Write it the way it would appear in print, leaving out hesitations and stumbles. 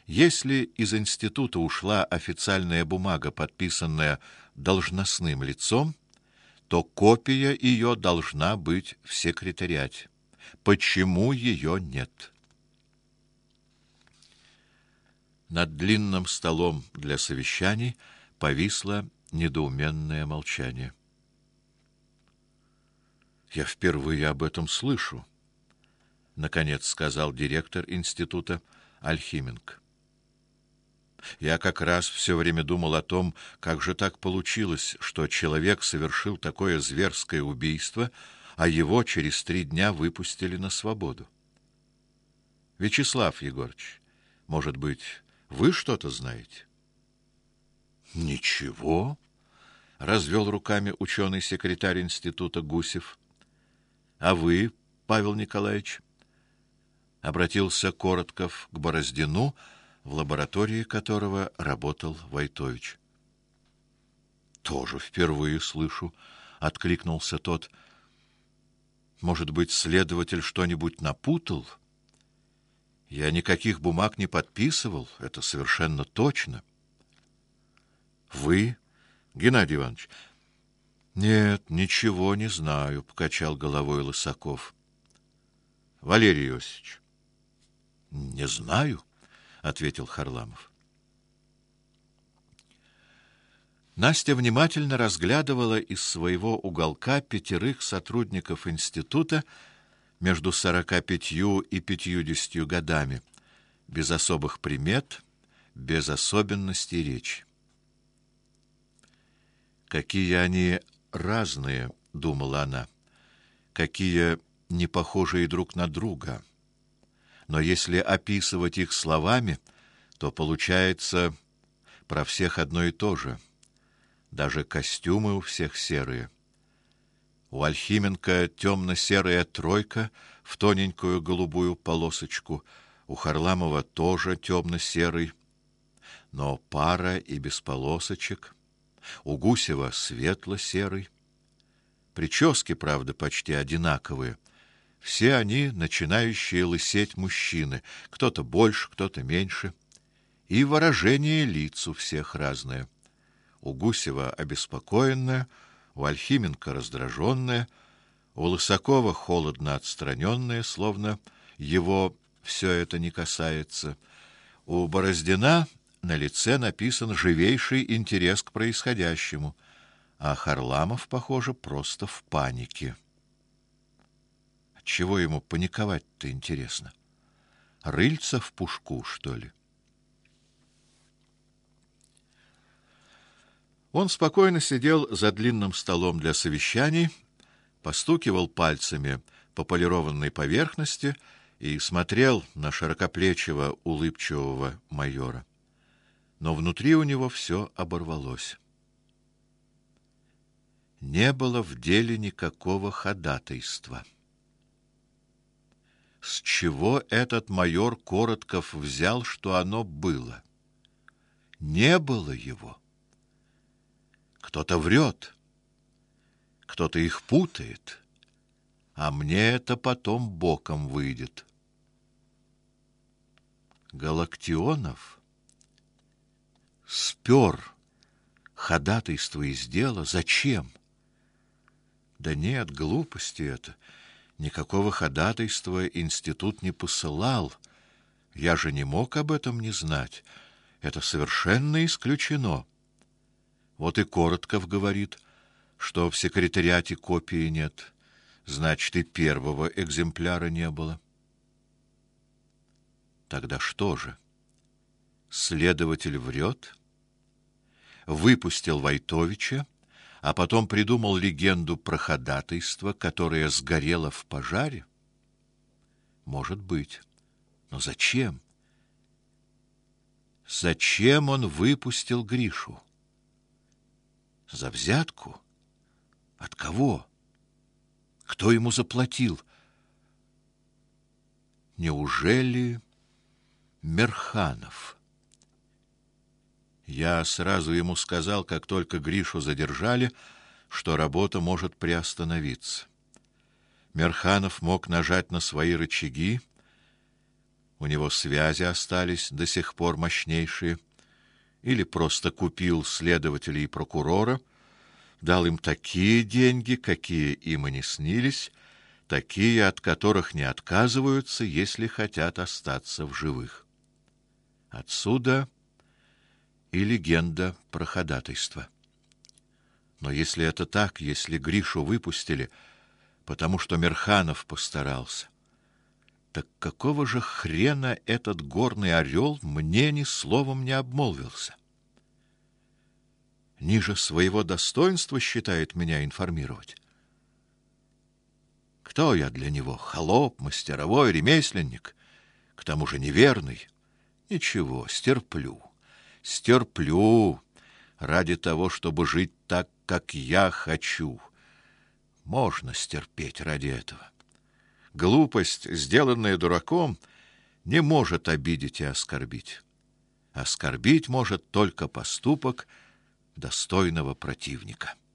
Если из института ушла официальная бумага, подписанная должностным лицом, то копия ее должна быть в секретариате. Почему ее нет? Над длинным столом для совещаний повисло недоуменное молчание. Я впервые об этом слышу, наконец сказал директор института Альхименко. Я как раз все время думал о том, как же так получилось, что человек совершил такое зверское убийство, а его через 3 дня выпустили на свободу. Вячеслав Егорович, может быть, вы что-то знаете? Ничего, развел руками ученый-секретарь института Гусев. А вы, Павел Николаевич? Обратился Коротков к Бороздину, в лаборатории которого работал Войтович. Тоже впервые слышу, откликнулся тот. Может быть, следователь что-нибудь напутал? Я никаких бумаг не подписывал, это совершенно точно. Вы, Геннадий Иванович? Нет, ничего не знаю, покачал головой Лысаков. Валерий Иосифович? Не знаю, ответил Харламов. Настя внимательно разглядывала из своего уголка 5 сотрудников института между 45 и 50 годами, без особых примет, без особенностей речи. Какие они разные, думала она, какие не похожие друг на друга. Но если описывать их словами, то получается про всех одно и то же. Даже костюмы у всех серые. У Альхименко темно-серая тройка в тоненькую голубую полосочку, у Харламова тоже темно-серый, но пара и без полосочек. У Гусева светло-серый. Прически, правда, почти одинаковые. Все они начинающие лысеть мужчины, кто-то больше, кто-то меньше. И выражение лиц у всех разное. У Гусева обеспокоенное, у Альхименко раздраженное, у Лысакова холодно отстраненное, словно его все это не касается. У Бороздина на лице написан живейший интерес к происходящему, а Харламов, похоже, просто в панике. Чего ему паниковать-то, интересно? Рыльца в пушку, что ли? Он спокойно сидел за длинным столом для совещаний, постукивал пальцами по полированной поверхности и смотрел на широкоплечего, улыбчивого майора. Но внутри у него все оборвалось. Не было в деле никакого ходатайства. С чего этот майор Коротков взял, что оно было? Не было его. Кто-то врет, кто-то их путает, а мне это потом боком выйдет. Галактионов спер ходатайство из дела. Зачем? Да нет, глупости это. Никакого ходатайства институт не посылал. Я же не мог об этом не знать. Это совершенно исключено. Вот и Коротков говорит, что в секретариате копии нет. Значит, и первого экземпляра не было. Тогда что же? Следователь врет? Выпустил Войтовича, а потом придумал легенду про ходатайство, которое сгорело в пожаре? Может быть. Но зачем? Зачем он выпустил Гришу? За взятку? От кого? Кто ему заплатил? Неужели Мерханов? Я сразу ему сказал, как только Гришу задержали, что работа может приостановиться. Мерханов мог нажать на свои рычаги, у него связи остались до сих пор мощнейшие, или просто купил следователя и прокурора, дал им такие деньги, какие им и не снились, такие, от которых не отказываются, если хотят остаться в живых. Отсюда и легенда про ходатайство. Но если это так, если Гришу выпустили, потому что Мирханов постарался, так какого же хрена этот горный орел мне ни словом не обмолвился? Ниже своего достоинства считает меня информировать. Кто я для него? Холоп, мастеровой, ремесленник, к тому же неверный. Ничего, стерплю. Стерплю ради того, чтобы жить так, как я хочу. Можно стерпеть ради этого. Глупость, сделанная дураком, не может обидеть и оскорбить. Оскорбить может только поступок достойного противника.